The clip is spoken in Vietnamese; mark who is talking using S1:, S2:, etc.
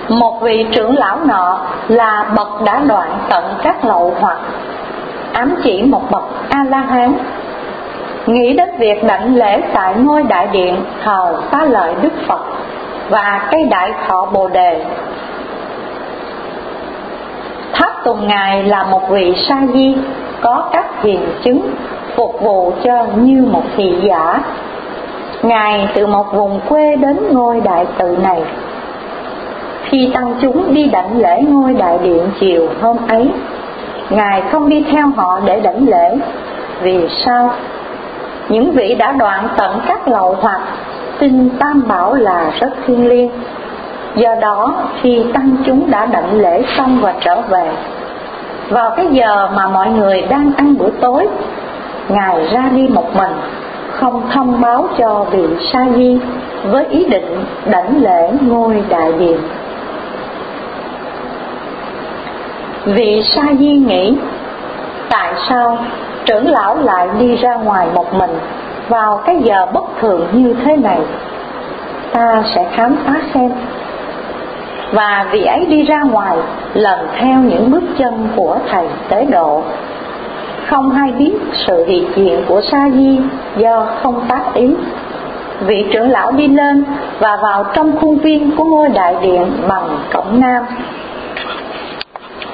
S1: Một vị trưởng lão nọ là bậc đã đoạn tận các lậu hoặc, ám chỉ một bậc A-la-hán, nghĩ đến việc đảnh lễ tại ngôi đại điện thờ Xá Lợi Đức Phật và cây đại thọ Bồ Đề. Tháp tùng Ngài là một vị sa di có các hiền chứng phục vụ cho như một thị giả. Ngài từ một vùng quê đến ngôi đại tự này. Khi tăng chúng đi đảnh lễ ngôi đại điện chiều hôm ấy, Ngài không đi theo họ để đảnh lễ. Vì sao? Những vị đã đoạn tận các lậu hoặc tin Tam Bảo là rất thiêng liêng. Do đó khi tăng chúng đã đảnh lễ xong và trở về, vào cái giờ mà mọi người đang ăn bữa tối, Ngài ra đi một mình, không thông báo cho vị sa di với ý định đảnh lễ ngôi đại điện. Vị sa di nghĩ, tại sao trưởng lão lại đi ra ngoài một mình vào cái giờ bất thường như thế này? Ta sẽ khám phá xem. Và vị ấy đi ra ngoài lần theo những bước chân của thầy tế độ. Không hay biết sự hiện diện của sa di do không tác ý. Vị trưởng lão đi lên và vào trong khuôn viên của ngôi đại điện bằng cổng nam.